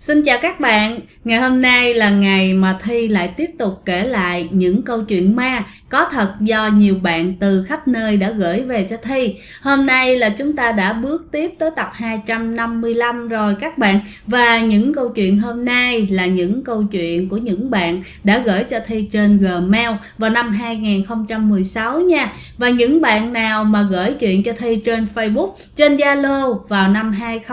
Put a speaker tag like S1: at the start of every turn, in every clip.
S1: Xin chào các bạn, ngày hôm nay là ngày mà Thi lại tiếp tục kể lại những câu chuyện ma có thật do nhiều bạn từ khắp nơi đã gửi về cho Thi. Hôm nay là chúng ta đã bước tiếp tới tập 255 rồi các bạn. Và những câu chuyện hôm nay là những câu chuyện của những bạn đã gửi cho Thi trên Gmail vào năm 2016 nha. Và những bạn nào mà gửi chuyện cho Thi trên Facebook, trên Zalo vào năm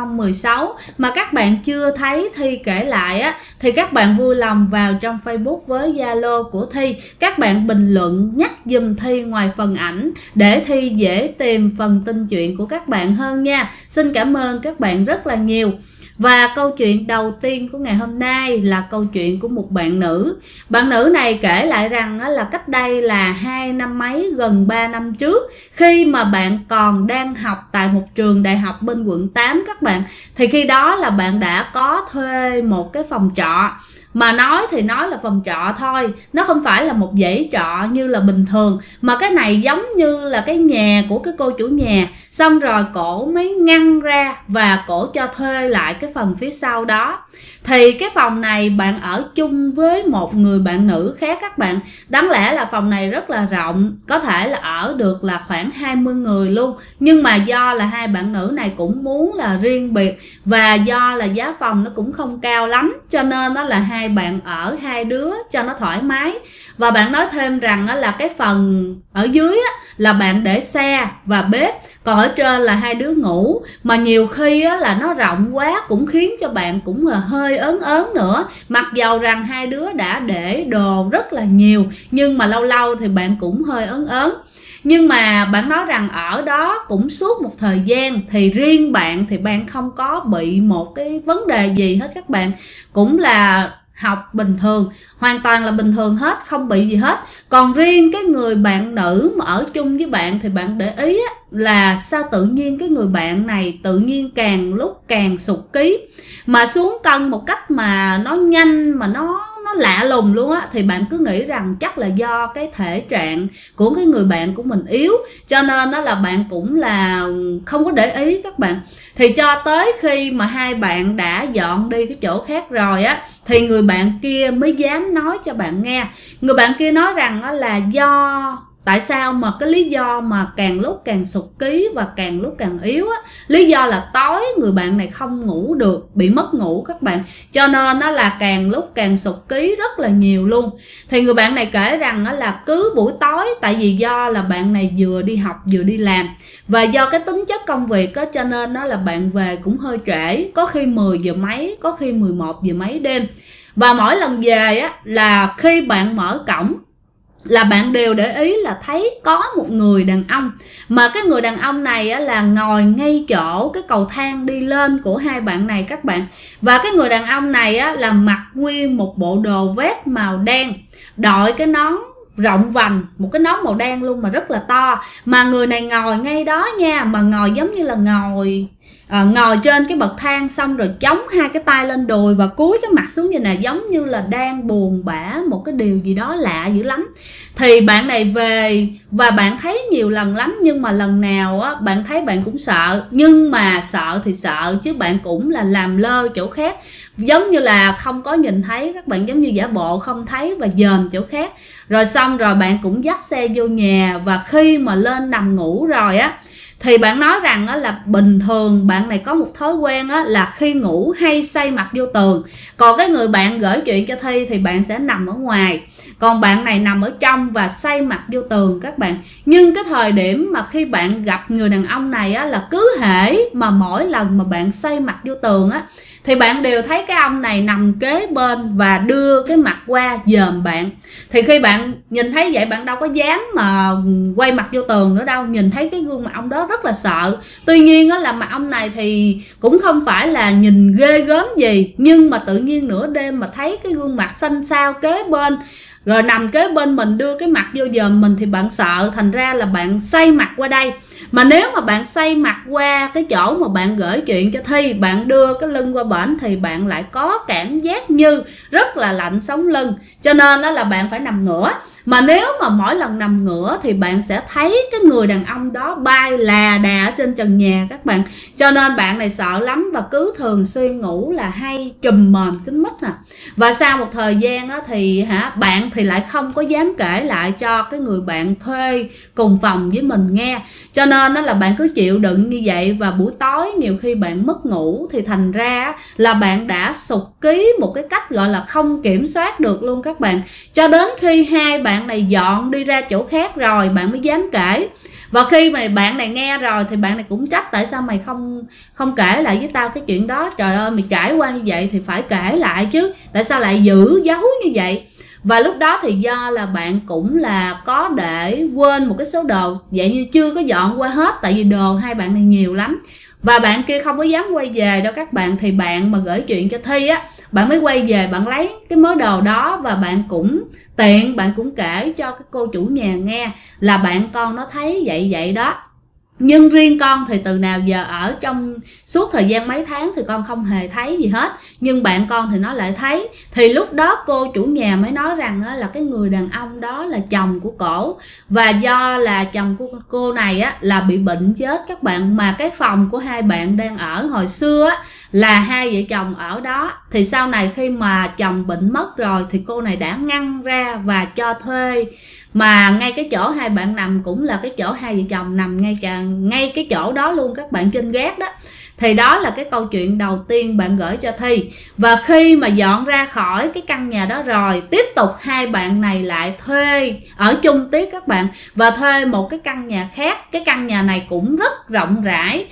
S1: 2016 mà các bạn chưa thấy Thi kể lại á, thì các bạn vui lòng vào trong Facebook với Zalo của Thi, các bạn bình luận nhắc giùm Thi ngoài phần ảnh để Thi dễ tìm phần tin chuyện của các bạn hơn nha. Xin cảm ơn các bạn rất là nhiều. Và câu chuyện đầu tiên của ngày hôm nay là câu chuyện của một bạn nữ. Bạn nữ này kể lại rằng là cách đây là 2 năm mấy, gần 3 năm trước, khi mà bạn còn đang học tại một trường đại học bên quận 8 các bạn, thì khi đó là bạn đã có thuê một cái phòng trọ. Mà nói thì nói là phòng trọ thôi, nó không phải là một dãy trọ như là bình thường, mà cái này giống như là cái nhà của cái cô chủ nhà. Xong rồi cổ mới ngăn ra và cổ cho thuê lại cái phần phía sau đó. Thì cái phòng này bạn ở chung với một người bạn nữ khác các bạn. Đáng lẽ là phòng này rất là rộng, có thể là ở được là khoảng 20 người luôn. Nhưng mà do là hai bạn nữ này cũng muốn là riêng biệt, và do là giá phòng nó cũng không cao lắm, cho nên đó là hai bạn ở hai đứa cho nó thoải mái. Và bạn nói thêm rằng là cái phần ở dưới là bạn để xe và bếp, còn ở trên là hai đứa ngủ. Mà nhiều khi là nó rộng quá cũng khiến cho bạn cũng là hơi ớn nữa. Mặc dầu rằng hai đứa đã để đồ rất là nhiều, nhưng mà lâu lâu thì bạn cũng hơi ớn. Nhưng mà bạn nói rằng ở đó cũng suốt một thời gian, thì riêng bạn thì bạn không có bị một cái vấn đề gì hết các bạn. Cũng là học bình thường, hoàn toàn là bình thường hết, không bị gì hết. Còn riêng cái người bạn nữ mà ở chung với bạn thì bạn để ý là sao tự nhiên cái người bạn này tự nhiên càng lúc càng sụt ký, mà xuống cân một cách mà nó nhanh, mà nó lạ lùng luôn á. Thì bạn cứ nghĩ rằng chắc là do cái thể trạng của cái người bạn của mình yếu, cho nên đó là bạn cũng là không có để ý các bạn. Thì cho tới khi mà hai bạn đã dọn đi cái chỗ khác rồi á, thì người bạn kia mới dám nói cho bạn nghe. Người bạn kia nói rằng là do tại sao mà cái lý do mà càng lúc càng sụt ký và càng lúc càng yếu á, lý do là tối người bạn này không ngủ được, bị mất ngủ các bạn, cho nên nó là càng lúc càng sụt ký rất là nhiều luôn. Thì người bạn này kể rằng là cứ buổi tối, tại vì do là bạn này vừa đi học vừa đi làm, và do cái tính chất công việc á, cho nên là bạn về cũng hơi trễ, có khi 10 giờ mấy, có khi 11 giờ mấy đêm. Và mỗi lần về á, là khi bạn mở cổng là bạn đều để ý là thấy có một người đàn ông, mà cái người đàn ông này là ngồi ngay chỗ cái cầu thang đi lên của hai bạn này các bạn. Và cái người đàn ông này là mặc nguyên một bộ đồ vest màu đen, đội cái nón rộng vành, một cái nón màu đen luôn mà rất là to. Mà người này ngồi ngay đó nha, mà ngồi giống như là ngồi trên cái bậc thang, xong rồi chống hai cái tay lên đùi và cúi cái mặt xuống như này, giống như là đang buồn bã một cái điều gì đó lạ dữ lắm. Thì bạn này về và bạn thấy nhiều lần lắm, nhưng mà lần nào bạn thấy bạn cũng sợ. Nhưng mà sợ thì sợ chứ bạn cũng là làm lơ chỗ khác, giống như là không có nhìn thấy các bạn, giống như giả bộ không thấy và dòm chỗ khác. Rồi xong rồi bạn cũng dắt xe vô nhà, và khi mà lên nằm ngủ rồi á, thì bạn nói rằng là bình thường bạn này có một thói quen là khi ngủ hay xoay mặt vô tường. Còn cái người bạn gửi chuyện cho Thi thì bạn sẽ nằm ở ngoài, còn bạn này nằm ở trong và xoay mặt vô tường các bạn. Nhưng cái thời điểm mà khi bạn gặp người đàn ông này là cứ hễ mà mỗi lần mà bạn xoay mặt vô tường thì bạn đều thấy cái ông này nằm kế bên và đưa cái mặt qua dòm bạn. Thì khi bạn nhìn thấy vậy, bạn đâu có dám mà quay mặt vô tường nữa đâu, nhìn thấy cái gương mặt ông đó rất là sợ. Tuy nhiên là mặt ông này thì cũng không phải là nhìn ghê gớm gì, nhưng mà tự nhiên nửa đêm mà thấy cái gương mặt xanh xao kế bên, rồi nằm kế bên mình đưa cái mặt vô dòm mình, thì bạn sợ, thành ra là bạn xoay mặt qua đây. Mà nếu mà bạn xoay mặt qua cái chỗ mà bạn gửi chuyện cho Thi, bạn đưa cái lưng qua bển, thì bạn lại có cảm giác như rất là lạnh sống lưng, cho nên đó là bạn phải nằm ngửa. Mà nếu mà mỗi lần nằm ngửa thì bạn sẽ thấy cái người đàn ông đó bay là đà ở trên trần nhà các bạn. Cho nên bạn này sợ lắm và cứ thường xuyên ngủ là hay trùm mền kín mít nè. Và sau một thời gian á, thì bạn thì lại không có dám kể lại cho cái người bạn thuê cùng phòng với mình nghe. Cho nên đó là bạn cứ chịu đựng như vậy, và buổi tối nhiều khi bạn mất ngủ thì thành ra là bạn đã sụt ký một cái cách gọi là không kiểm soát được luôn các bạn. Cho đến khi hai bạn này dọn đi ra chỗ khác rồi bạn mới dám kể. Và khi mà bạn này nghe rồi thì bạn này cũng trách, tại sao mày không kể lại với tao cái chuyện đó, trời ơi mày trải qua như vậy thì phải kể lại chứ, tại sao lại giữ giấu như vậy. Và lúc đó thì do là bạn cũng là có để quên một cái số đồ, vậy như chưa có dọn qua hết, tại vì đồ hai bạn này nhiều lắm. Và bạn kia không có dám quay về đâu các bạn, thì bạn mà gửi chuyện cho Thi á, bạn mới quay về bạn lấy cái mớ đồ đó, và bạn cũng tiện bạn cũng kể cho cái cô chủ nhà nghe là bạn con nó thấy vậy đó. Nhưng riêng con thì từ nào giờ ở trong suốt thời gian mấy tháng thì con không hề thấy gì hết, nhưng bạn con thì nó lại thấy. Thì lúc đó cô chủ nhà mới nói rằng là cái người đàn ông đó là chồng của cổ, và do là chồng của cô này á là bị bệnh chết các bạn, mà cái phòng của hai bạn đang ở hồi xưa á là hai vợ chồng ở đó. Thì sau này khi mà chồng bệnh mất rồi thì cô này đã ngăn ra và cho thuê, mà ngay cái chỗ hai bạn nằm cũng là cái chỗ hai vợ chồng nằm ngay cái chỗ đó luôn các bạn, trên gác đó. Thì đó là cái câu chuyện đầu tiên bạn gửi cho Thi. Và khi mà dọn ra khỏi cái căn nhà đó rồi, tiếp tục hai bạn này lại thuê ở chung tiếp các bạn, và thuê một cái căn nhà khác. Cái căn nhà này cũng rất rộng rãi,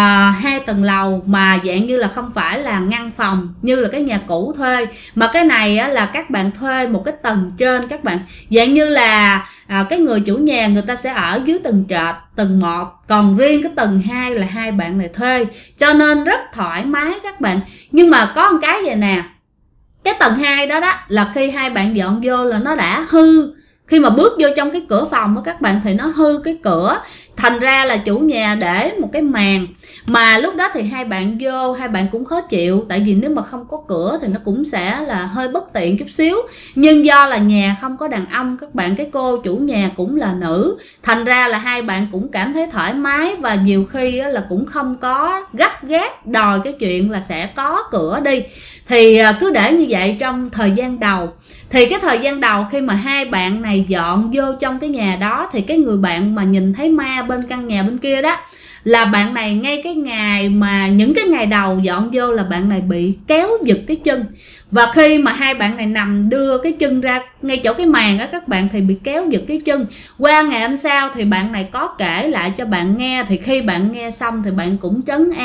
S1: 2 tầng lầu, mà dạng như là không phải là ngăn phòng như là cái nhà cũ thuê, mà cái này á, là các bạn thuê một cái tầng trên các bạn, dạng như là cái người chủ nhà người ta sẽ ở dưới tầng trệt, tầng 1, còn riêng cái tầng 2 là hai bạn này thuê, cho nên rất thoải mái các bạn. Nhưng mà có một cái vậy nè, cái tầng 2 đó là khi hai bạn dọn vô là nó đã hư. Khi mà bước vô trong cái cửa phòng của các bạn thì nó hư cái cửa, thành ra là chủ nhà để một cái màn. Mà lúc đó thì hai bạn vô, hai bạn cũng khó chịu, tại vì nếu mà không có cửa thì nó cũng sẽ là hơi bất tiện chút xíu. Nhưng do là nhà không có đàn ông các bạn, cái cô chủ nhà cũng là nữ, thành ra là hai bạn cũng cảm thấy thoải mái, và nhiều khi là cũng không có gấp gáp đòi cái chuyện là sẽ có cửa đi. Thì cứ để như vậy trong thời gian đầu. Thì cái thời gian đầu khi mà hai bạn này dọn vô trong cái nhà đó, thì cái người bạn mà nhìn thấy ma bên căn nhà bên kia đó, là bạn này ngay cái ngày mà những cái ngày đầu dọn vô là bạn này bị kéo giật cái chân. Và khi mà hai bạn này nằm đưa cái chân ra ngay chỗ cái màn á các bạn, thì bị kéo giật cái chân. Qua ngày hôm sau thì bạn này có kể lại cho bạn nghe, thì khi bạn nghe xong thì bạn cũng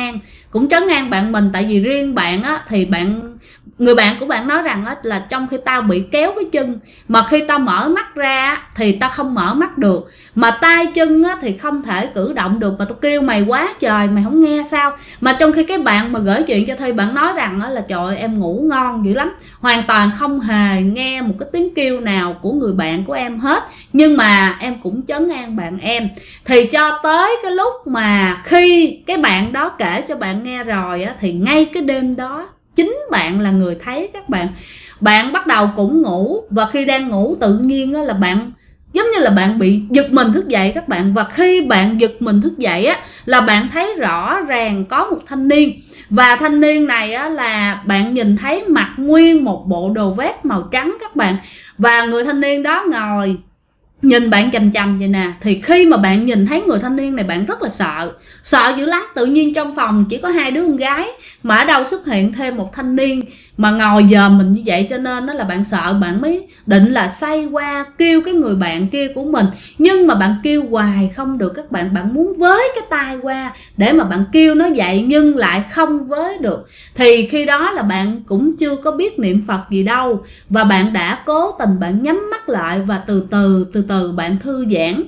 S1: trấn an bạn mình. Tại vì riêng bạn á thì người bạn của bạn nói rằng á, là trong khi tao bị kéo cái chân, mà khi tao mở mắt ra thì tao không mở mắt được, mà tay chân á, thì không thể cử động được, mà tao kêu mày quá trời mày không nghe sao. Mà trong khi cái bạn mà gửi chuyện cho Thi, bạn nói rằng á, là trời ơi, em ngủ ngon dữ lắm, hoàn toàn không hề nghe một cái tiếng kêu nào của người bạn của em hết. Nhưng mà em cũng trấn an bạn em. Thì cho tới cái lúc mà khi cái bạn đó kể cho bạn nghe rồi á, thì ngay cái đêm đó chính bạn là người thấy các bạn. Bạn bắt đầu cũng ngủ, và khi đang ngủ tự nhiên á, là bạn giống như là bạn bị giật mình thức dậy các bạn. Và khi bạn giật mình thức dậy á, là bạn thấy rõ ràng có một thanh niên. Và thanh niên này á, là bạn nhìn thấy mặc nguyên một bộ đồ vest màu trắng các bạn. Và người thanh niên đó ngồi nhìn bạn chằm chằm vậy nè. Thì khi mà bạn nhìn thấy người thanh niên này, bạn rất là sợ dữ lắm. Tự nhiên trong phòng chỉ có hai đứa con gái, mà ở đâu xuất hiện thêm một thanh niên mà ngồi dòm mình như vậy. Cho nên đó là bạn sợ, bạn mới định là xoay qua kêu cái người bạn kia của mình. Nhưng mà bạn kêu hoài không được các bạn. Bạn muốn với cái tay qua để mà bạn kêu nó dậy, nhưng lại không với được. Thì khi đó là bạn cũng chưa có biết niệm Phật gì đâu, và bạn đã cố tình bạn nhắm mắt lại, và từ từ bạn thư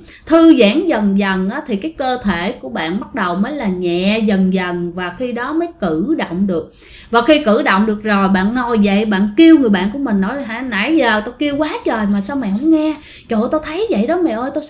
S1: giãn dần dần á, thì cái cơ thể của bạn bắt đầu mới là nhẹ dần dần, và khi đó mới cử động được. Và khi cử động được rồi, bạn ngồi dậy, bạn kêu người bạn của mình, nói hả, nãy giờ tao kêu quá trời mà sao mày không nghe, trời ơi tao thấy vậy đó mày ơi, tao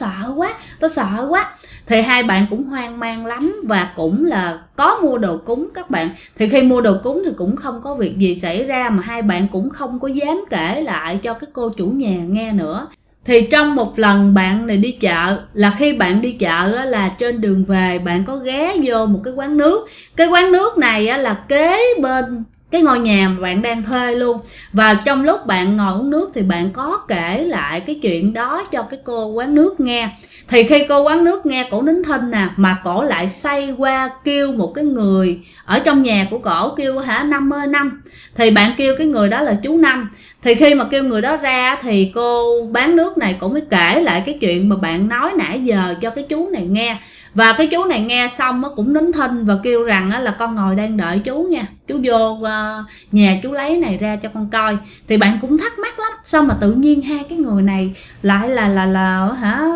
S1: sợ quá. Thì hai bạn cũng hoang mang lắm, và cũng là có mua đồ cúng các bạn. Thì khi mua đồ cúng thì cũng không có việc gì xảy ra, mà hai bạn cũng không có dám kể lại cho cái cô chủ nhà nghe nữa. Thì trong một lần bạn này đi chợ, là khi bạn đi chợ là trên đường về bạn có ghé vô một cái quán nước. Cái quán nước này là kế bên cái ngôi nhà mà bạn đang thuê luôn. Và trong lúc bạn ngồi uống nước thì bạn có kể lại cái chuyện đó cho cái cô quán nước nghe. Thì khi cô quán nước nghe, cổ nín thinh nè, mà cổ lại xoay qua kêu một cái người ở trong nhà của cổ, kêu hả Năm ơi Năm. Thì bạn kêu cái người đó là chú Năm. Thì khi mà kêu người đó ra thì cô bán nước này cũng mới kể lại cái chuyện mà bạn nói nãy giờ cho cái chú này nghe. Và cái chú này nghe xong cũng nín thinh và kêu rằng là con ngồi đang đợi chú nha, chú vô nhà chú lấy này ra cho con coi. Thì bạn cũng thắc mắc lắm, sao mà tự nhiên hai cái người này lại là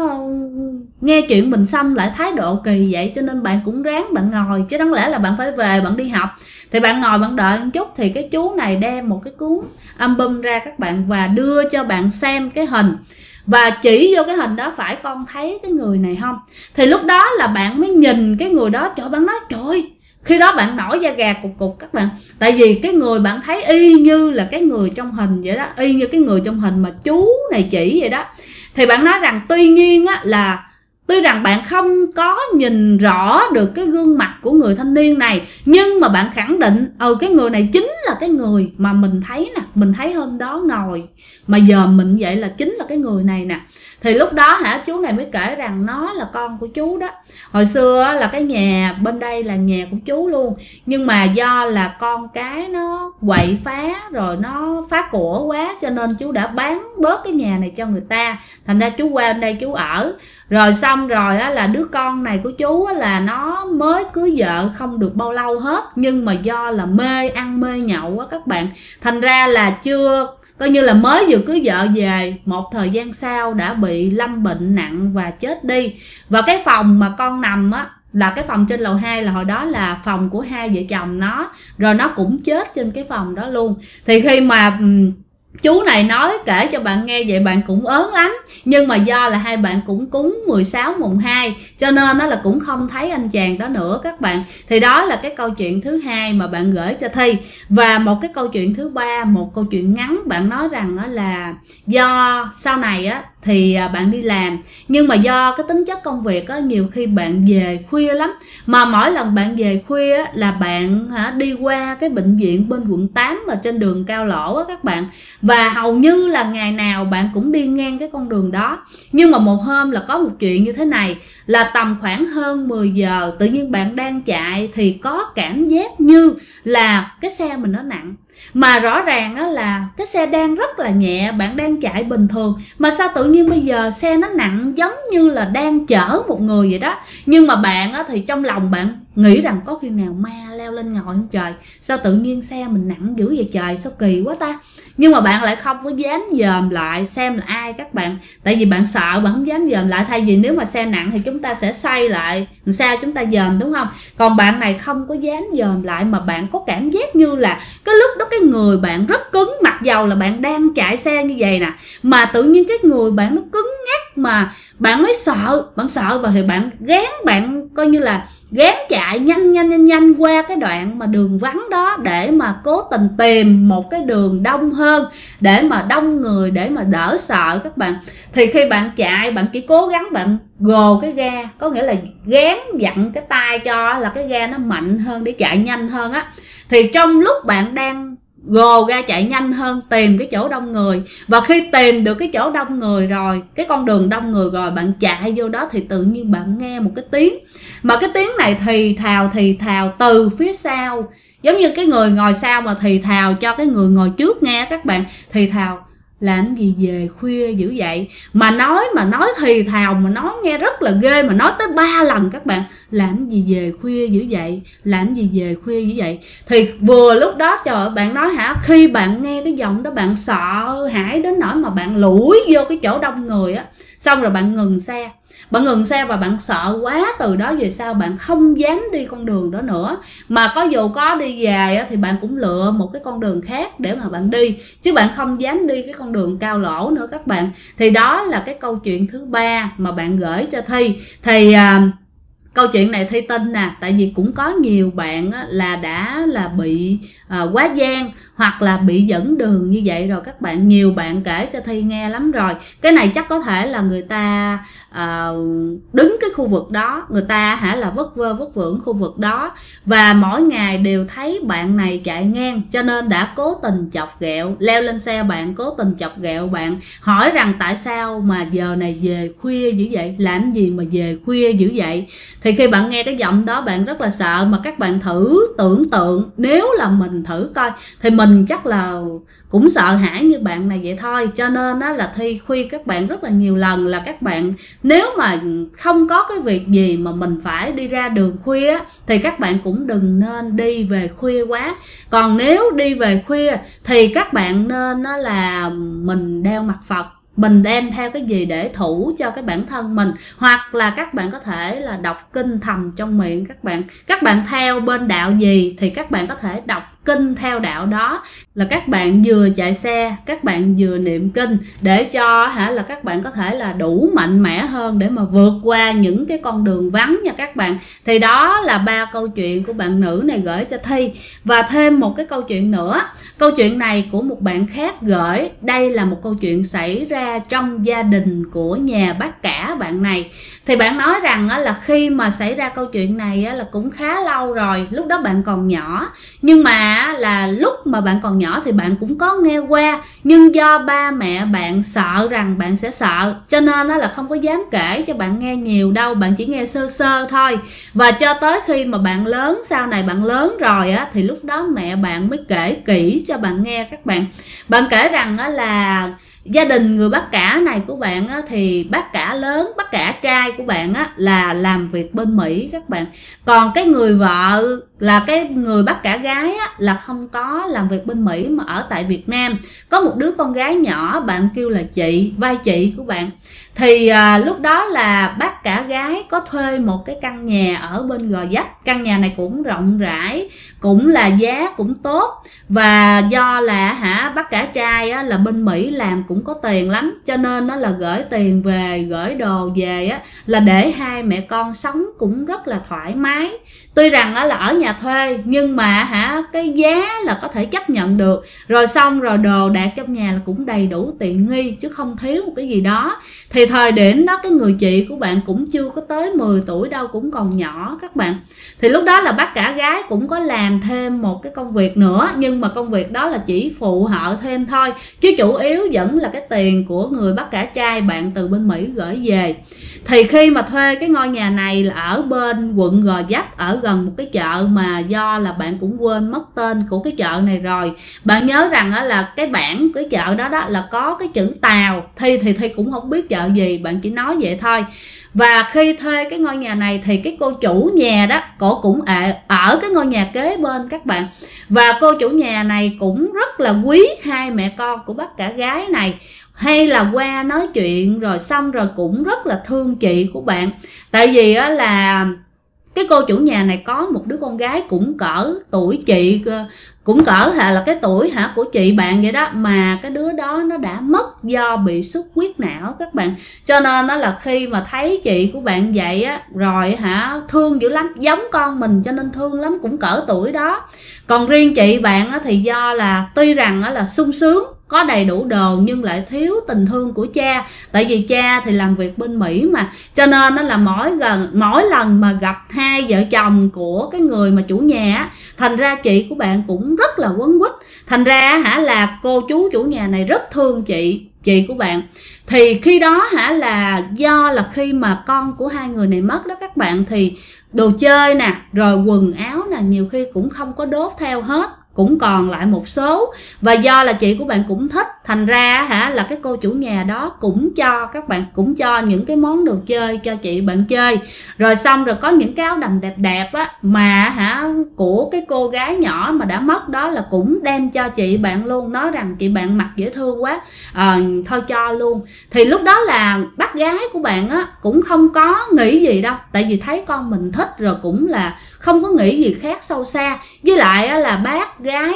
S1: nghe chuyện mình xong lại thái độ kỳ vậy. Cho nên bạn cũng ráng bạn ngồi, chứ đáng lẽ là bạn phải về bạn đi học. Thì bạn ngồi bạn đợi một chút, thì cái chú này đem một cái cuốn album ra các bạn, và đưa cho bạn xem cái hình và chỉ vô cái hình đó, phải con thấy cái người này không. Thì lúc đó là bạn mới nhìn cái người đó, trời, bạn nói trời ơi, khi đó bạn nổi da gà cục cục các bạn. Tại vì cái người bạn thấy y như là cái người trong hình vậy đó, y như cái người trong hình mà chú này chỉ vậy đó. Thì bạn nói rằng tuy nhiên là tuy rằng bạn không có nhìn rõ được cái gương mặt của người thanh niên này, nhưng mà bạn khẳng định cái người này chính là cái người mà mình thấy nè, mình thấy hôm đó ngồi mà giờ mình vậy là chính là cái người này nè. Thì lúc đó chú này mới kể rằng nó là con của chú đó. Hồi xưa là cái nhà bên đây là nhà của chú luôn, nhưng mà do là con cái nó quậy phá rồi nó phá của quá, cho nên chú đã bán bớt cái nhà này cho người ta. Thành ra chú qua bên đây chú ở. Rồi xong rồi là đứa con này của chú là nó mới cưới vợ không được bao lâu hết, nhưng mà do là mê ăn mê nhậu á các bạn, thành ra là chưa, coi như là mới vừa cưới vợ về, một thời gian sau đã bị lâm bệnh nặng và chết đi. Và cái phòng mà con nằm là cái phòng trên lầu 2, là hồi đó là phòng của hai vợ chồng nó, rồi nó cũng chết trên cái phòng đó luôn. Thì khi mà chú này nói kể cho bạn nghe vậy bạn cũng ớn lắm, nhưng mà do là hai bạn cũng cúng 16 mùng 2 cho nên nó là cũng không thấy anh chàng đó nữa các bạn. Thì đó là cái câu chuyện thứ hai mà bạn gửi cho Thi. Và một cái câu chuyện thứ ba, một câu chuyện ngắn, bạn nói rằng đó là do sau này thì bạn đi làm, nhưng mà do cái tính chất công việc nhiều khi bạn về khuya lắm, mà mỗi lần bạn về khuya là bạn đi qua cái bệnh viện bên quận 8 mà trên đường Cao Lỗ các bạn. Và hầu như là ngày nào bạn cũng đi ngang cái con đường đó. Nhưng mà một hôm là có một chuyện như thế này, là tầm khoảng hơn 10 giờ tự nhiên bạn đang chạy thì có cảm giác như là cái xe mình nó nặng. Mà rõ ràng là cái xe đang rất là nhẹ, bạn đang chạy bình thường, mà sao tự nhiên bây giờ xe nó nặng giống như là đang chở một người vậy đó. Nhưng mà bạn thì trong lòng bạn nghĩ rằng có khi nào ma leo lên ngồi không trời, sao tự nhiên xe mình nặng dữ vậy trời, sao kỳ quá ta. Nhưng mà bạn lại không có dám dòm lại xem là ai các bạn, tại vì bạn sợ, bạn không dám dòm lại. Thay vì nếu mà xe nặng thì chúng ta sẽ xoay lại làm sao chúng ta dòm, đúng không? Còn bạn này không có dám dòm lại, mà bạn có cảm giác như là cái lúc đó cái người bạn rất cứng, mặc dầu là bạn đang chạy xe như vậy nè, mà tự nhiên cái người bạn nó cứng ngắc, mà bạn mới sợ, bạn sợ. Và thì bạn gán, bạn coi như là gán chạy nhanh qua cái đoạn mà đường vắng đó, để mà cố tình tìm một cái đường đông hơn, để mà đông người, để mà đỡ sợ các bạn. Thì khi bạn chạy, bạn chỉ cố gắng bạn gồ cái ga, có nghĩa là gán dặn cái tay cho là cái ga nó mạnh hơn để chạy nhanh hơn á. Thì trong lúc bạn đang gồ ra chạy nhanh hơn, tìm cái chỗ đông người, và khi tìm được cái chỗ đông người rồi, cái con đường đông người rồi, bạn chạy vô đó thì tự nhiên bạn nghe một cái tiếng, mà cái tiếng này thì thào từ phía sau, giống như cái người ngồi sau mà thì thào cho cái người ngồi trước nghe các bạn. Thì thào làm gì về khuya dữ vậy, mà nói thì thào, mà nói nghe rất là ghê, mà nói tới 3 lần các bạn. Làm gì về khuya dữ vậy, làm gì về khuya dữ vậy. Thì vừa lúc đó trời ơi, bạn nói khi bạn nghe cái giọng đó bạn sợ hãi đến nỗi mà bạn lủi vô cái chỗ đông người xong rồi bạn ngừng xe. Bạn ngừng xe và bạn sợ quá, từ đó về sau bạn không dám đi con đường đó nữa. Mà có dù có đi về thì bạn cũng lựa một cái con đường khác để mà bạn đi, chứ bạn không dám đi cái con đường Cao Lỗ nữa các bạn. Thì đó là cái câu chuyện thứ ba mà bạn gửi cho Thi. Thì câu chuyện này Thi tin nè, tại vì cũng có nhiều bạn là đã là bị quá gian hoặc là bị dẫn đường như vậy rồi các bạn. Nhiều bạn kể cho Thi nghe lắm rồi. Cái này chắc có thể là người ta đứng cái khu vực đó, người ta là vất vơ vất vưởng khu vực đó, và mỗi ngày đều thấy bạn này chạy ngang, cho nên đã cố tình chọc ghẹo, leo lên xe bạn, cố tình chọc ghẹo bạn, hỏi rằng tại sao mà giờ này về khuya dữ vậy, làm gì mà về khuya dữ vậy. Thì khi bạn nghe cái giọng đó bạn rất là sợ, mà các bạn thử tưởng tượng nếu là mình thử coi thì mình chắc là cũng sợ hãi như bạn này vậy thôi. Cho nên đó là Thi khuyên các bạn rất là nhiều lần là các bạn nếu mà không có cái việc gì mà mình phải đi ra đường khuya thì các bạn cũng đừng nên đi về khuya quá. Còn nếu đi về khuya thì các bạn nên đó là mình đeo mặt Phật, mình đem theo cái gì để thủ cho cái bản thân mình, hoặc là các bạn có thể là đọc kinh thầm trong miệng các bạn theo bên đạo gì thì các bạn có thể đọc kinh theo đạo đó, là các bạn vừa chạy xe các bạn vừa niệm kinh để cho là các bạn có thể là đủ mạnh mẽ hơn để mà vượt qua những cái con đường vắng nha các bạn. Thì đó là 3 câu chuyện của bạn nữ này gửi cho Thi. Và thêm một cái câu chuyện nữa, câu chuyện này của một bạn khác gửi. Đây là một câu chuyện xảy ra trong gia đình của nhà bác cả bạn này. Thì bạn nói rằng là khi mà xảy ra câu chuyện này là cũng khá lâu rồi, lúc đó bạn còn nhỏ, nhưng mà là lúc mà bạn còn nhỏ thì bạn cũng có nghe qua, nhưng do ba mẹ bạn sợ rằng bạn sẽ sợ, cho nên là không có dám kể cho bạn nghe nhiều đâu, bạn chỉ nghe sơ sơ thôi. Và cho tới khi mà bạn lớn, sau này bạn lớn rồi thì lúc đó mẹ bạn mới kể kỹ cho bạn nghe các bạn. Bạn kể rằng là gia đình người bác cả này của bạn thì bác cả lớn, bác cả trai của bạn là làm việc bên Mỹ các bạn. Còn cái người vợ là cái người bác cả gái là không có làm việc bên Mỹ mà ở tại Việt Nam. Có một đứa con gái nhỏ, bạn kêu là chị, vai chị của bạn. Thì lúc đó là bác cả gái có thuê một cái căn nhà ở bên Gò Vấp. Căn nhà này cũng rộng rãi, cũng là giá cũng tốt. Và do là bác cả trai là bên Mỹ làm cũng có tiền lắm, cho nên nó là gửi tiền về, gửi đồ về là để hai mẹ con sống cũng rất là thoải mái. Tuy rằng là ở nhà thuê nhưng mà cái giá là có thể chấp nhận được. Rồi xong rồi đồ đạc trong nhà là cũng đầy đủ tiện nghi chứ không thiếu một cái gì đó. Thì thời điểm đó cái người chị của bạn cũng chưa có tới 10 tuổi đâu, cũng còn nhỏ các bạn. Thì lúc đó là bác cả gái cũng có làm thêm một cái công việc nữa, nhưng mà công việc đó là chỉ phụ hợ thêm thôi, chứ chủ yếu vẫn là cái tiền của người bác cả trai bạn từ bên Mỹ gửi về. Thì khi mà thuê cái ngôi nhà này là ở bên quận Gò Vấp, ở gần một cái chợ mà do là bạn cũng quên mất tên của cái chợ này rồi. Bạn nhớ rằng là cái bảng cái chợ đó là có cái chữ Tàu. Thi cũng không biết chợ gì, bạn chỉ nói vậy thôi. Và khi thuê cái ngôi nhà này thì cái cô chủ nhà đó, cổ cũng ở cái ngôi nhà kế bên các bạn. Và cô chủ nhà này cũng rất là quý hai mẹ con của bác cả gái này, hay là qua nói chuyện rồi xong rồi cũng rất là thương chị của bạn. Tại vì là cái cô chủ nhà này có một đứa con gái cũng cỡ tuổi chị, cũng cỡ là cái tuổi của chị bạn vậy đó, mà cái đứa đó nó đã mất do bị xuất huyết não các bạn. Cho nên nó là khi mà thấy chị của bạn vậy rồi thương dữ lắm, giống con mình cho nên thương lắm, cũng cỡ tuổi đó. Còn riêng chị bạn thì do là tuy rằng là sung sướng, có đầy đủ đồ nhưng lại thiếu tình thương của cha. Tại vì cha thì làm việc bên Mỹ mà, cho nên nó là mỗi lần mà gặp hai vợ chồng của cái người mà chủ nhà thành ra chị của bạn cũng rất là quấn quýt. Thành ra là cô chú chủ nhà này rất thương chị của bạn. Thì khi đó là do là khi mà con của hai người này mất đó các bạn, thì đồ chơi nè, rồi quần áo nè, nhiều khi cũng không có đốt theo hết, cũng còn lại một số. Và do là chị của bạn cũng thích, thành ra là cái cô chủ nhà đó cũng cho các bạn, cũng cho những cái món đồ chơi cho chị bạn chơi. Rồi xong rồi có những cái áo đầm đẹp đẹp mà của cái cô gái nhỏ mà đã mất đó là cũng đem cho chị bạn luôn, nói rằng chị bạn mặc dễ thương quá, thôi cho luôn. Thì lúc đó là bác gái của bạn cũng không có nghĩ gì đâu, tại vì thấy con mình thích rồi cũng là không có nghĩ gì khác sâu xa. Với lại là bác gái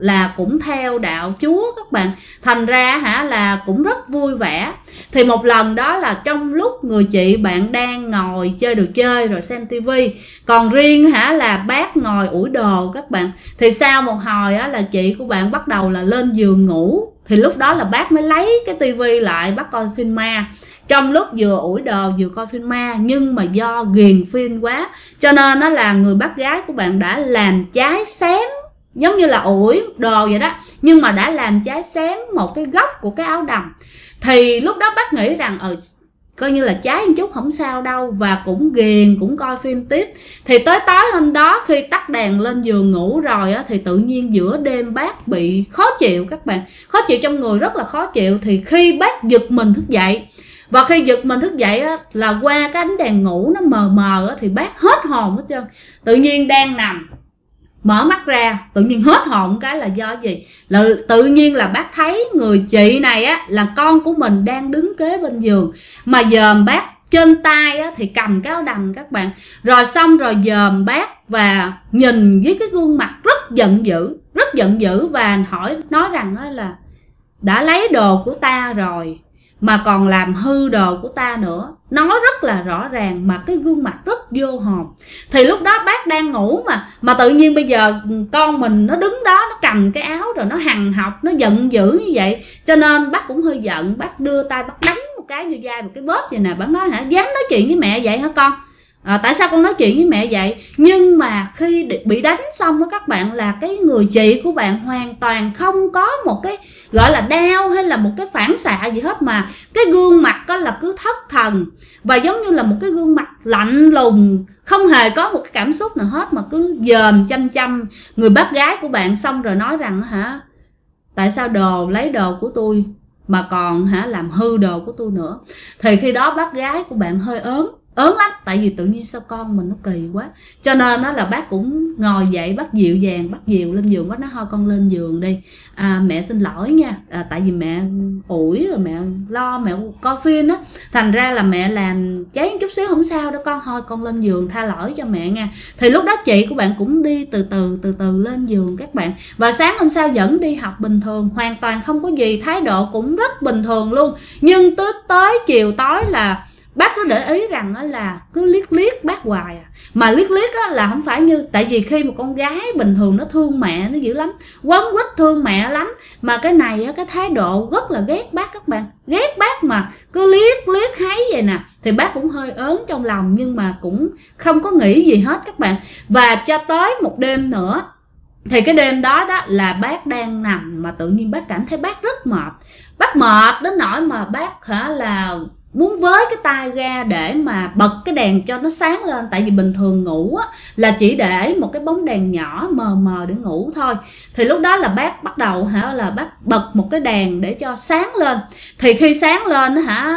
S1: là cũng theo đạo Chúa các bạn, thành ra là cũng rất vui vẻ. Thì một lần đó là trong lúc người chị bạn đang ngồi chơi đồ chơi rồi xem tivi, còn riêng là bác ngồi ủi đồ các bạn. Thì sau một hồi là chị của bạn bắt đầu là lên giường ngủ, thì lúc đó là bác mới lấy cái tivi lại, bác coi phim ma. Trong lúc vừa ủi đồ vừa coi phim ma, nhưng mà do ghiền phim quá cho nên nó là người bác gái của bạn đã làm cháy xém, giống như là ủi đồ vậy đó, nhưng mà đã làm cháy xém một cái góc của cái áo đầm. Thì lúc đó bác nghĩ rằng coi như là cháy một chút không sao đâu, và cũng ghiền, cũng coi phim tiếp. Thì tới tối hôm đó khi tắt đèn lên giường ngủ rồi thì tự nhiên giữa đêm bác bị khó chịu các bạn, khó chịu trong người, rất là khó chịu. Thì khi bác giật mình thức dậy, và khi giật mình thức dậy là qua cái ánh đèn ngủ nó mờ mờ thì bác hết hồn hết trơn. Tự nhiên đang nằm mở mắt ra, tự nhiên hết hồn cái là do gì? Tự nhiên là bác thấy người chị này là con của mình đang đứng kế bên giường, mà dòm bác trên tay thì cầm cái áo đầm các bạn. Rồi xong rồi dòm bác và nhìn với cái gương mặt rất giận dữ, và nói rằng là đã lấy đồ của ta rồi mà còn làm hư đồ của ta nữa. Nói rất là rõ ràng mà cái gương mặt rất vô hồn. Thì lúc đó bác đang ngủ mà tự nhiên bây giờ con mình nó đứng đó, nó cầm cái áo rồi nó hằn học, nó giận dữ như vậy. Cho nên bác cũng hơi giận, bác đưa tay bác đánh một cái vô vai, một cái bóp vậy nè. Bác nói dám nói chuyện với mẹ vậy hả con? Tại sao con nói chuyện với mẹ vậy? Nhưng mà khi bị đánh xong với các bạn là cái người chị của bạn hoàn toàn không có một cái gọi là đau hay là một cái phản xạ gì hết, mà cái gương mặt là cứ thất thần, và giống như là một cái gương mặt lạnh lùng, không hề có một cái cảm xúc nào hết, mà cứ dòm chăm người bác gái của bạn. Xong rồi nói rằng tại sao lấy đồ của tôi mà còn làm hư đồ của tôi nữa. Thì khi đó bác gái của bạn hơi ớn lắm, tại vì tự nhiên sao con mình nó kỳ quá. Cho nên là bác cũng ngồi dậy, bác dịu dàng, bác dìu lên giường, bác nói thôi con lên giường đi, mẹ xin lỗi nha, tại vì mẹ ủi rồi mẹ lo mẹ coi phim á, thành ra là mẹ làm cháy một chút xíu, không sao đâu con, thôi con lên giường tha lỗi cho mẹ nha. Thì lúc đó chị của bạn cũng đi từ từ lên giường các bạn, và sáng hôm sau vẫn đi học bình thường, hoàn toàn không có gì, thái độ cũng rất bình thường luôn. Nhưng tới chiều tối là bác cứ để ý rằng là cứ liếc bác hoài mà liếc là không phải như, tại vì khi một con gái bình thường nó thương mẹ nó dữ lắm, quấn quýt thương mẹ lắm, mà cái này cái thái độ rất là ghét bác các bạn, ghét bác mà cứ liếc thấy vậy nè. Thì bác cũng hơi ớn trong lòng, nhưng mà cũng không có nghĩ gì hết các bạn. Và cho tới một đêm nữa, thì cái đêm đó là bác đang nằm mà tự nhiên bác cảm thấy bác rất mệt, bác mệt đến nỗi mà bác là muốn với cái tay ra để mà bật cái đèn cho nó sáng lên. Tại vì bình thường ngủ là chỉ để một cái bóng đèn nhỏ mờ để ngủ thôi. Thì lúc đó là bác bắt đầu là bác bật một cái đèn để cho sáng lên. Thì khi sáng lên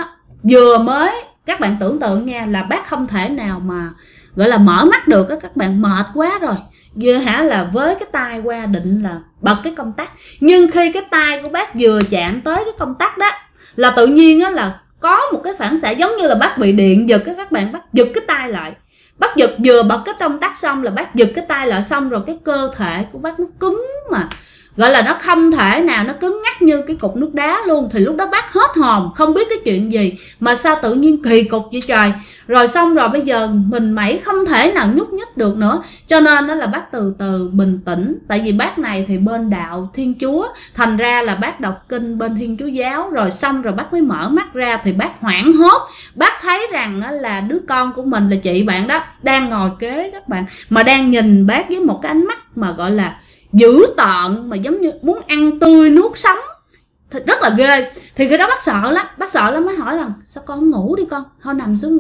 S1: vừa mới, các bạn tưởng tượng nha, là bác không thể nào mà gọi là mở mắt được các bạn, mệt quá rồi. Vừa là với cái tay qua định là bật cái công tắc, nhưng khi cái tay của bác vừa chạm tới cái công tắc đó là tự nhiên là có một cái phản xạ giống như là bác bị điện giật các bạn, bác giật cái tay lại. Bác giật vừa bật cái công tắc xong là bác giật cái tay lại, xong rồi cái cơ thể của bác nó cứng, mà gọi là nó không thể nào, nó cứng ngắc như cái cục nước đá luôn. Thì lúc đó bác hết hồn, không biết cái chuyện gì mà sao tự nhiên kỳ cục vậy trời. Rồi xong rồi bây giờ mình mẩy không thể nào nhúc nhích được nữa, cho nên đó là bác từ từ bình tĩnh. Tại vì bác này thì bên đạo Thiên Chúa, thành ra là bác đọc kinh bên Thiên Chúa giáo. Rồi xong rồi bác mới mở mắt ra, thì bác hoảng hốt, bác thấy rằng là đứa con của mình là chị bạn đó đang ngồi kế các bạn, mà đang nhìn bác với một cái ánh mắt mà gọi là dữ tợn, mà giống như muốn ăn tươi nuốt sống, rất là ghê. Thì khi đó bác sợ lắm, mới hỏi rằng sao con không ngủ đi con, thôi nằm xuống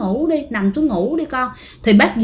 S1: ngủ đi con. Thì bác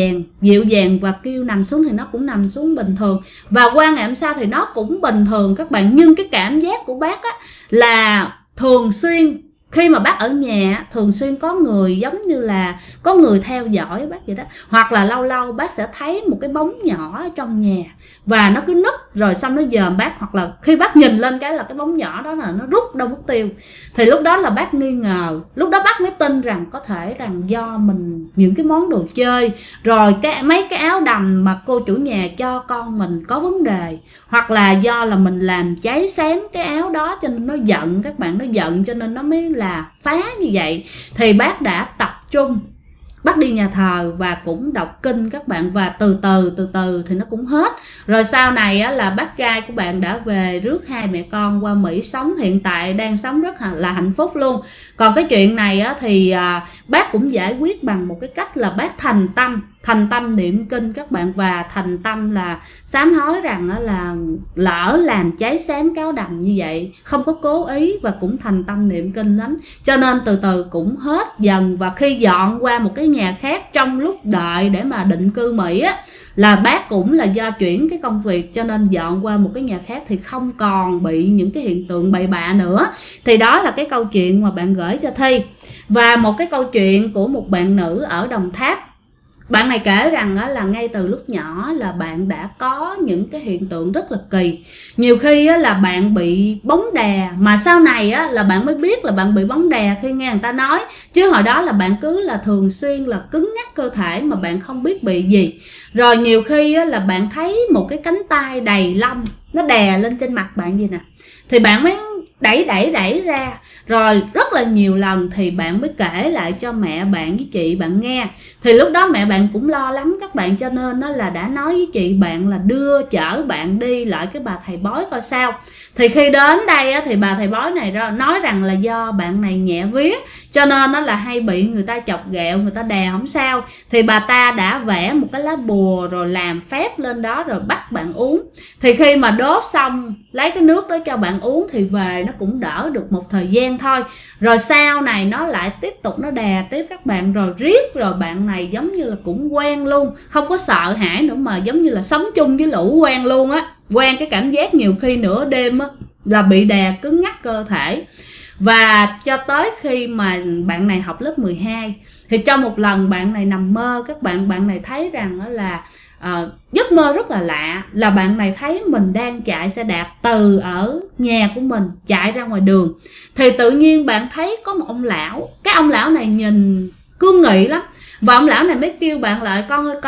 S1: dịu dàng và kêu nằm xuống, thì nó cũng nằm xuống bình thường. Và qua ngày hôm sau thì nó cũng bình thường các bạn. Nhưng cái cảm giác của bác là thường xuyên khi mà bác ở nhà thường xuyên có người giống như là có người theo dõi bác vậy đó, hoặc là lâu lâu bác sẽ thấy một cái bóng nhỏ ở trong nhà và nó cứ núp rồi xong nó dòm bác, hoặc là khi bác nhìn lên cái là cái bóng nhỏ đó là nó rút đâu mất tiêu. Thì lúc đó là bác nghi ngờ, lúc đó bác mới tin rằng có thể rằng do mình những cái món đồ chơi rồi mấy cái áo đầm mà cô chủ nhà cho con mình có vấn đề, hoặc là do là mình làm cháy xém cái áo đó cho nên nó giận, các bạn, nó giận cho nên nó mới là phá như vậy. Thì bác đã tập trung, bác đi nhà thờ và cũng đọc kinh các bạn, và từ từ thì nó cũng hết. Rồi sau này á, là bác trai của bạn đã về rước hai mẹ con qua Mỹ sống, hiện tại đang sống rất là hạnh phúc luôn. Còn cái chuyện này á, thì bác cũng giải quyết bằng một cái cách là bác thành tâm niệm kinh các bạn, và thành tâm là sám hối rằng là lỡ làm cháy xém cáo đầm như vậy, không có cố ý, và cũng thành tâm niệm kinh lắm, cho nên từ từ cũng hết dần. Và khi dọn qua một cái nhà khác trong lúc đợi để mà định cư Mỹ á, là bác cũng là do chuyển cái công việc cho nên dọn qua một cái nhà khác thì không còn bị những cái hiện tượng bậy bạ nữa. Thì đó là cái câu chuyện mà bạn gửi cho Thi. Và một cái câu chuyện của một bạn nữ ở Đồng Tháp. Bạn này kể rằng là ngay từ lúc nhỏ là bạn đã có những cái hiện tượng rất là kỳ. Nhiều khi là bạn bị bóng đè, mà sau này là bạn mới biết là bạn bị bóng đè khi nghe người ta nói. Chứ hồi đó là bạn cứ là thường xuyên là cứng nhắc cơ thể mà bạn không biết bị gì. Rồi nhiều khi là bạn thấy một cái cánh tay đầy lông nó đè lên trên mặt bạn gì nè, thì bạn mới đẩy ra. Rồi rất là nhiều lần thì bạn mới kể lại cho mẹ bạn với chị bạn nghe. Thì lúc đó mẹ bạn cũng lo lắm các bạn, cho nên là đã nói với chị bạn là chở bạn đi lại cái bà thầy bói coi sao. Thì khi đến đây thì bà thầy bói này nói rằng là do bạn này nhẹ vía, cho nên là hay bị người ta chọc ghẹo, người ta đè không sao. Thì bà ta đã vẽ một cái lá bùa rồi làm phép lên đó rồi bắt bạn uống. Thì khi mà đốt xong lấy cái nước đó cho bạn uống thì về nó cũng đỡ được một thời gian thôi. Rồi sau này nó lại tiếp tục nó đè tiếp các bạn, rồi riết rồi bạn này giống như là cũng quen luôn, không có sợ hãi nữa mà giống như là sống chung với lũ quen luôn á. Quen cái cảm giác nhiều khi nửa đêm á là bị đè cứng ngắc cơ thể. Và cho tới khi mà bạn này học lớp 12 thì trong một lần bạn này nằm mơ các bạn này thấy rằng đó là giấc mơ rất là lạ, là bạn này thấy mình đang chạy xe đạp từ ở nhà của mình chạy ra ngoài đường. Thì tự nhiên bạn thấy có một ông lão, cái ông lão này nhìn cương nghị lắm, và ông lão này mới kêu bạn lại: con ơi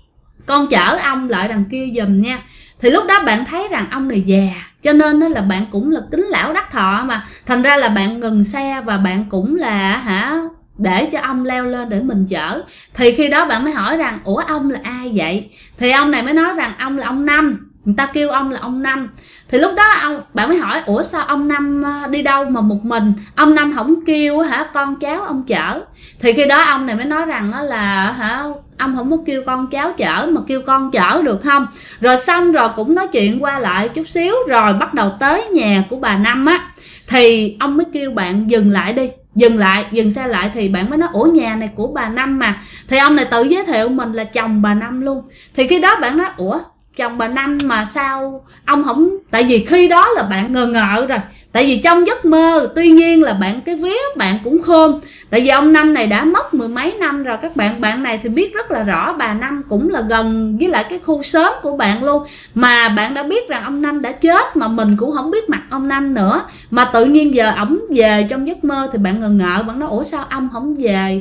S1: con chở ông lại đằng kia giùm nha. Thì lúc đó bạn thấy rằng ông này già, cho nên là bạn cũng là kính lão đắc thọ mà, thành ra là bạn ngừng xe và bạn cũng là để cho ông leo lên để mình chở. Thì khi đó bạn mới hỏi rằng: ủa ông là ai vậy? Thì ông này mới nói rằng ông là ông Năm, người ta kêu ông là ông Năm. Thì lúc đó bạn mới hỏi: ủa sao ông Năm đi đâu mà một mình, ông Năm không kêu con cháu ông chở? Thì khi đó ông này mới nói rằng là ông không có kêu con cháu chở mà kêu con chở được không? Rồi xong rồi cũng nói chuyện qua lại chút xíu, rồi bắt đầu tới nhà của bà Năm á, thì ông mới kêu bạn dừng lại đi, dừng xe lại. Thì bạn mới nói: ủa nhà này của bà Năm mà. Thì ông này tự giới thiệu mình là chồng bà Năm luôn. Thì khi đó bạn nói: ủa chồng bà Năm mà sao ông không? Tại vì khi đó là bạn ngờ rồi, tại vì trong giấc mơ, tuy nhiên là bạn cái vía bạn cũng khôn, tại vì ông Năm này đã mất mười mấy năm rồi các bạn này thì biết rất là rõ bà Năm cũng là gần với lại cái khu xóm của bạn luôn, mà bạn đã biết rằng ông Năm đã chết mà mình cũng không biết mặt ông Năm nữa, mà tự nhiên giờ ổng về trong giấc mơ. Thì bạn ngờ, bạn nói: ủa sao ông không về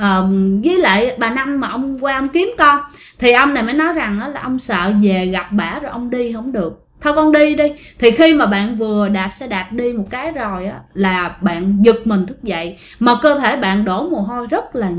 S1: với lại bà Năm mà ông qua ông kiếm con? Thì ông này mới nói rằng là ông sợ về gặp bả rồi ông đi không được, thôi con đi đi. Thì khi mà bạn vừa đạp xe đạp đi một cái rồi là bạn giật mình thức dậy, mà cơ thể bạn đổ mồ hôi rất là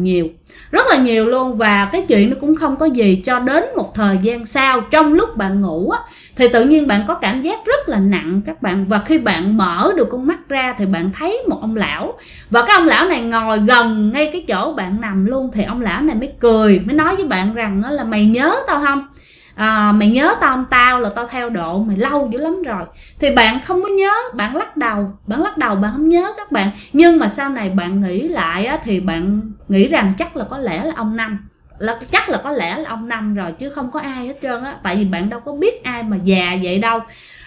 S1: nhiều luôn. Và cái chuyện nó cũng không có gì, cho đến một thời gian sau, trong lúc bạn ngủ thì tự nhiên bạn có cảm giác rất là nặng các bạn. Và khi bạn mở được con mắt ra thì bạn thấy một ông lão, và cái ông lão này ngồi gần ngay cái chỗ bạn nằm luôn. Thì ông lão này mới cười, mới nói với bạn rằng là: mày nhớ tao không? Mày nhớ tao không? Tao là tao theo độ mày lâu dữ lắm rồi. Thì bạn không có nhớ, bạn lắc đầu, bạn không nhớ các bạn. Nhưng mà sau này bạn nghĩ lại thì bạn nghĩ rằng chắc là có lẽ là ông Năm, ông Năm rồi, chứ không có ai hết trơn á. Tại vì bạn đâu có biết ai mà già vậy đâu.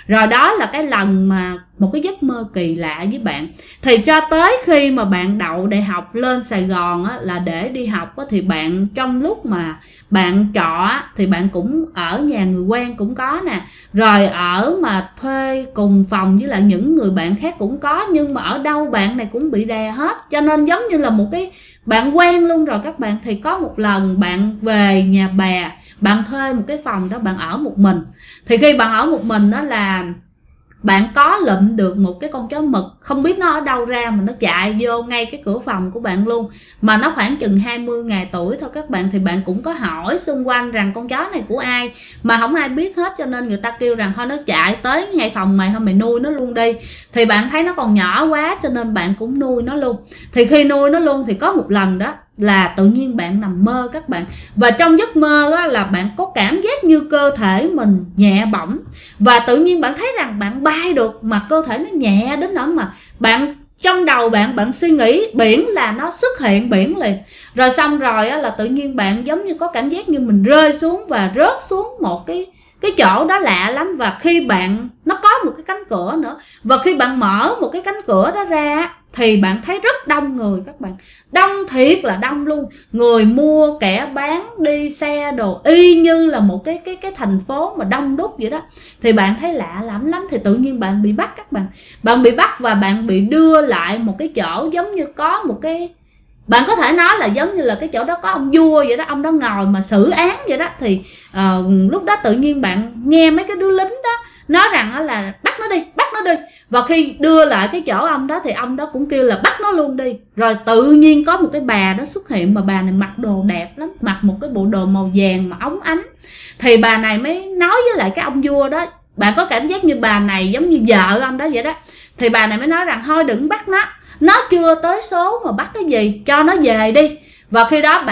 S1: Rồi đó là cái lần mà một cái giấc mơ kỳ lạ với bạn. Thì cho tới khi mà bạn đậu đại học lên Sài Gòn á, là để đi học á, thì bạn trong lúc mà bạn trọ á, thì bạn cũng ở nhà người quen cũng có nè, rồi ở mà thuê cùng phòng với lại những người bạn khác cũng có, nhưng mà ở đâu bạn này cũng bị đè hết, cho nên giống như là một cái bạn quen luôn rồi các bạn. Thì có một lần bạn về nhà bè, bạn thuê một cái phòng đó, bạn ở một mình. Thì khi bạn ở một mình đó là bạn có lụm được một cái con chó mực, không biết nó ở đâu ra mà nó chạy vô ngay cái cửa phòng của bạn luôn, mà nó khoảng chừng 20 ngày tuổi thôi các bạn. Thì bạn cũng có hỏi xung quanh rằng con chó này của ai, mà không ai biết hết, cho nên người ta kêu rằng thôi nó chạy tới ngay phòng mày, thôi mày nuôi nó luôn đi. Thì bạn thấy nó còn nhỏ quá cho nên bạn cũng nuôi nó luôn. Thì khi nuôi nó luôn thì có một lần đó là tự nhiên bạn nằm mơ các bạn, và trong giấc mơ á, là bạn có cảm giác như cơ thể mình nhẹ bỏng, và tự nhiên bạn thấy rằng bạn bay được mà cơ thể nó nhẹ đến nỗi mà bạn trong đầu bạn suy nghĩ biển là nó xuất hiện biển liền. Rồi xong rồi á, là tự nhiên bạn giống như có cảm giác như mình rơi xuống và rớt xuống một cái chỗ đó lạ lắm. Và khi bạn nó có một cái cánh cửa nữa, và khi bạn mở một cái cánh cửa đó ra thì bạn thấy rất đông người các bạn, đông thiệt là đông luôn, người mua kẻ bán đi xe đồ, y như là một cái thành phố mà đông đúc vậy đó. Thì bạn thấy lạ lắm. Thì tự nhiên bạn bị bắt các bạn, bạn bị bắt và bạn bị đưa lại một cái chỗ giống như có một cái, bạn có thể nói là giống như là cái chỗ đó có ông vua vậy đó, ông đó ngồi mà xử án vậy đó. Thì lúc đó tự nhiên bạn nghe mấy cái đứa lính đó nói rằng là bắt nó đi. Và khi đưa lại cái chỗ ông đó thì ông đó cũng kêu là bắt nó luôn đi. Rồi tự nhiên có một cái bà đó xuất hiện, mà bà này mặc đồ đẹp lắm, mặc một cái bộ đồ màu vàng mà óng ánh. Thì bà này mới nói với lại cái ông vua đó, bạn có cảm giác như bà này giống như vợ ông đó vậy đó. Thì bà này mới nói rằng thôi đừng bắt nó chưa tới số mà bắt cái gì, cho nó về đi. Và khi đó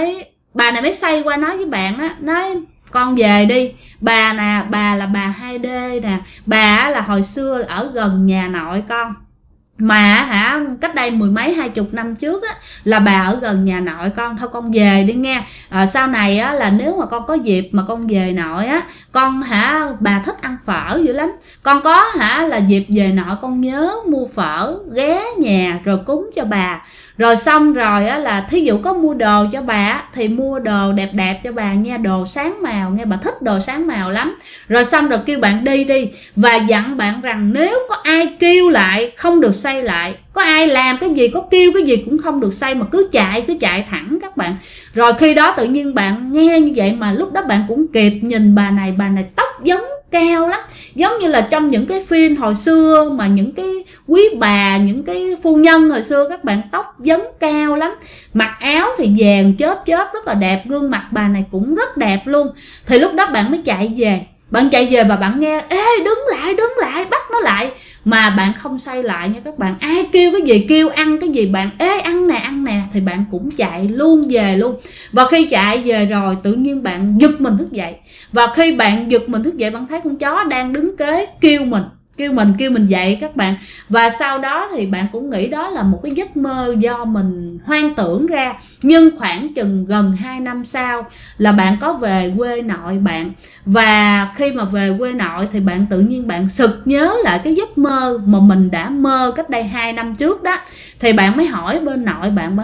S1: bà này mới xoay qua nói với bạn á, nói con về đi, bà là bà 2D nè, bà là hồi xưa ở gần nhà nội con, mà cách đây mười mấy 20 năm trước á, là bà ở gần nhà nội con, thôi con về đi nghe. Sau này á, là nếu mà con có dịp mà con về nội á, con bà thích ăn phở dữ lắm, con có là dịp về nội con nhớ mua phở ghé nhà rồi cúng cho bà. Rồi xong rồi á, là thí dụ có mua đồ cho bà á, thì mua đồ đẹp đẹp cho bà nha, đồ sáng màu nghe, bà thích đồ sáng màu lắm. Rồi xong rồi kêu bạn đi và dặn bạn rằng nếu có ai kêu lại không được xoay lại, có ai làm cái gì, có kêu cái gì cũng không được xoay, mà cứ chạy thẳng các bạn. Rồi khi đó tự nhiên bạn nghe như vậy, mà lúc đó bạn cũng kịp nhìn bà này tóc giống cao lắm, giống như là trong những cái phim hồi xưa mà những cái quý bà, những cái phu nhân hồi xưa các bạn, tóc vấn cao lắm, mặc áo thì vàng chớp rất là đẹp, gương mặt bà này cũng rất đẹp luôn. Thì lúc đó bạn mới chạy về và bạn nghe ê đứng lại bắt nó lại, mà bạn không xoay lại nha các bạn. Ai kêu cái gì, kêu ăn cái gì, bạn ê ăn nè thì bạn cũng chạy luôn về luôn. Và khi chạy về rồi tự nhiên bạn giật mình thức dậy, và khi bạn giật mình thức dậy bạn thấy con chó đang đứng kế kêu mình dậy các bạn. Và sau đó thì bạn cũng nghĩ đó là một cái giấc mơ do mình hoang tưởng ra. Nhưng khoảng chừng gần 2 năm sau là bạn có về quê nội bạn, và khi mà về quê nội thì bạn tự nhiên bạn sực nhớ lại cái giấc mơ mà mình đã mơ cách đây 2 năm trước đó. Thì bạn mới hỏi bên nội bạn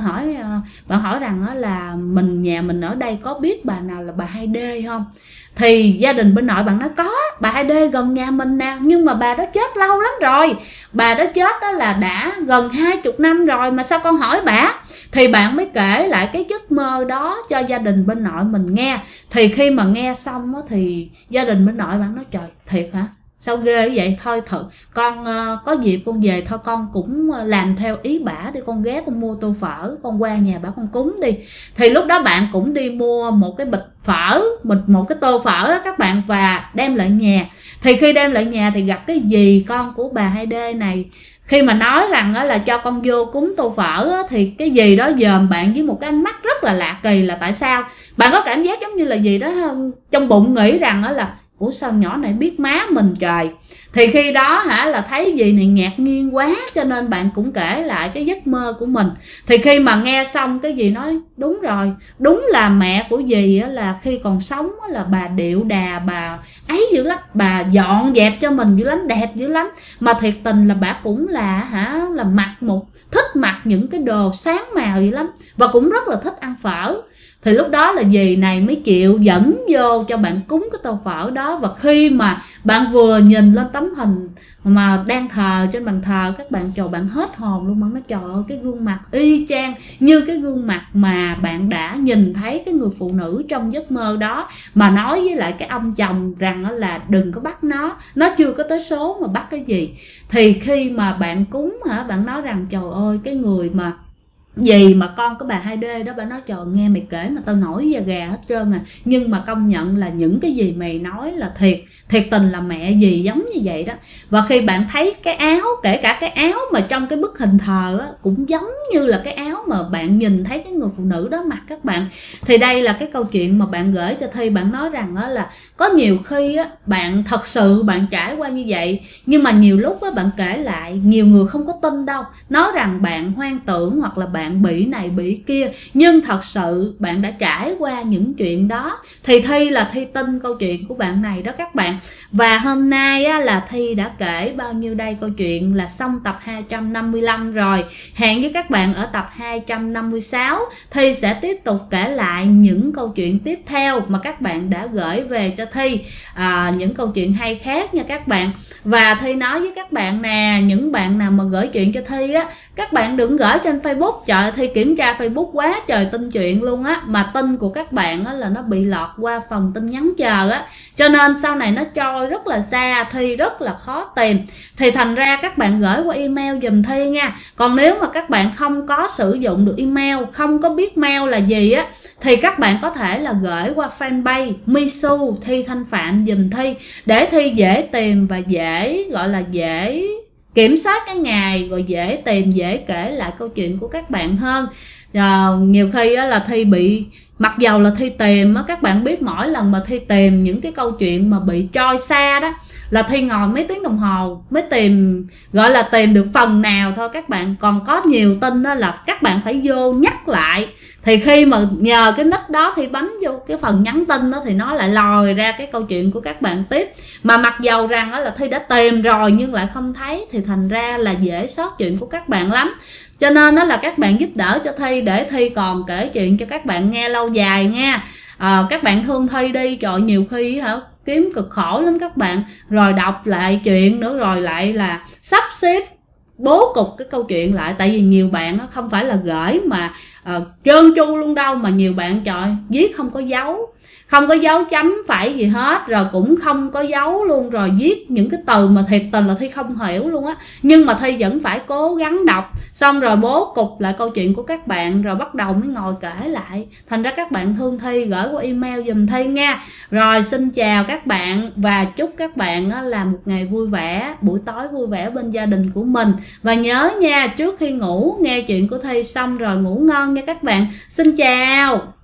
S1: hỏi rằng là nhà mình ở đây có biết bà nào là bà 2D không? Thì gia đình bên nội bạn nói có, bà 2D gần nhà mình nè, nhưng mà bà đó chết lâu lắm rồi, bà đó chết đó là đã gần 20 năm rồi, mà sao con hỏi bà? Thì bạn mới kể lại cái giấc mơ đó cho gia đình bên nội mình nghe. Thì khi mà nghe xong đó, thì gia đình bên nội bạn nói trời thiệt hả, sao ghê vậy, thôi thử con có dịp con về thôi, con cũng làm theo ý bả đi, con ghé con mua tô phở, con qua nhà bả con cúng đi. Thì lúc đó bạn cũng đi mua một cái bịch phở, một cái tô phở đó các bạn, và đem lại nhà. Thì khi đem lại nhà thì gặp cái dì con của bà 2D này. Khi mà nói rằng là cho con vô cúng tô phở thì cái dì đó dòm bạn với một cái ánh mắt rất là lạ kỳ, là tại sao? Bạn có cảm giác giống như là gì đó trong bụng nghĩ rằng là ủa sao nhỏ này biết má mình trời. Thì khi đó là thấy dì này ngạc nhiên quá, cho nên bạn cũng kể lại cái giấc mơ của mình. Thì khi mà nghe xong cái dì nói đúng rồi, đúng là mẹ của dì là khi còn sống là bà điệu đà, bà ấy dữ lắm, bà dọn dẹp cho mình dữ lắm, đẹp dữ lắm. Mà thiệt tình là bà cũng là mặc thích mặc những cái đồ sáng màu dữ lắm, và cũng rất là thích ăn phở. Thì lúc đó là dì này mới chịu dẫn vô cho bạn cúng cái tô phở đó. Và khi mà bạn vừa nhìn lên tấm hình mà đang thờ trên bàn thờ, các bạn trời, bạn hết hồn luôn. Bạn nói trời ơi, cái gương mặt y chang như cái gương mặt mà bạn đã nhìn thấy cái người phụ nữ trong giấc mơ đó, mà nói với lại cái ông chồng rằng là đừng có bắt nó chưa có tới số mà bắt cái gì. Thì khi mà bạn cúng bạn nói rằng trời ơi, cái người mà gì mà con của bà 2D đó, bà nói trời, nghe mày kể mà tao nổi da gà hết trơn à. Nhưng mà công nhận là những cái gì mày nói là thiệt tình là mẹ gì giống như vậy đó. Và khi bạn thấy cái áo, kể cả cái áo mà trong cái bức hình thờ á, cũng giống như là cái áo mà bạn nhìn thấy cái người phụ nữ đó mặc các bạn. Thì đây là cái câu chuyện mà bạn gửi cho Thi. Bạn nói rằng là có nhiều khi bạn thật sự bạn trải qua như vậy, nhưng mà nhiều lúc bạn kể lại nhiều người không có tin đâu, nói rằng bạn hoang tưởng hoặc là bạn bị này bị kia. Nhưng thật sự bạn đã trải qua những chuyện đó. Thì Thi là Thi tin câu chuyện của bạn này đó các bạn. Và hôm nay là Thi đã kể bao nhiêu đây, câu chuyện là xong tập 255 rồi. Hẹn với các bạn ở tập 256. Thi sẽ tiếp tục kể lại những câu chuyện tiếp theo mà các bạn đã gửi về cho Thi, những câu chuyện hay khác nha các bạn. Và Thi nói với các bạn nè, những bạn nào mà gửi chuyện cho Thi các bạn đừng gửi trên Facebook. Trời, Thi kiểm tra Facebook quá trời tin chuyện luôn mà tin của các bạn là nó bị lọt qua phần tin nhắn chờ cho nên sau này nó trôi rất là xa, Thi rất là khó tìm. Thì thành ra các bạn gửi qua email giùm Thi nha. Còn nếu mà các bạn không có sử dụng được email, không có biết mail là gì thì các bạn có thể là gửi qua fanpage Misu Thi Thanh Phạm giùm Thi, để Thi dễ tìm và dễ dễ kiểm soát cái ngày, rồi dễ tìm, dễ kể lại câu chuyện của các bạn hơn. Nhiều khi là Thi bị, mặc dầu là Thi tìm các bạn biết, mỗi lần mà Thi tìm những cái câu chuyện mà bị trôi xa đó là Thi ngồi mấy tiếng đồng hồ mới tìm, tìm được phần nào thôi các bạn. Còn có nhiều tin là các bạn phải vô nhắc lại. Thì khi mà nhờ cái nick đó Thi bấm vô cái phần nhắn tin đó thì nó lại lòi ra cái câu chuyện của các bạn tiếp. Mà mặc dầu rằng là Thi đã tìm rồi nhưng lại không thấy, thì thành ra là dễ sót chuyện của các bạn lắm. Cho nên đó là các bạn giúp đỡ cho Thi để Thi còn kể chuyện cho các bạn nghe lâu dài nha. Các bạn thương Thi đi, trời, nhiều khi kiếm cực khổ lắm các bạn. Rồi đọc lại chuyện nữa, rồi lại là sắp xếp bố cục cái câu chuyện lại. Tại vì nhiều bạn không phải là gửi mà trơn tru luôn đâu, mà nhiều bạn trời viết không có dấu, không có dấu chấm phẩy gì hết, rồi cũng không có dấu luôn, rồi viết những cái từ mà thiệt tình là Thi không hiểu luôn nhưng mà Thi vẫn phải cố gắng đọc, xong rồi bố cục lại câu chuyện của các bạn, rồi bắt đầu mới ngồi kể lại. Thành ra các bạn thương Thi gửi qua email giùm Thi nha. Rồi xin chào các bạn và chúc các bạn là một ngày vui vẻ, buổi tối vui vẻ bên gia đình của mình. Và nhớ nha, trước khi ngủ nghe chuyện của Thi xong rồi ngủ ngon nha các bạn. Xin chào.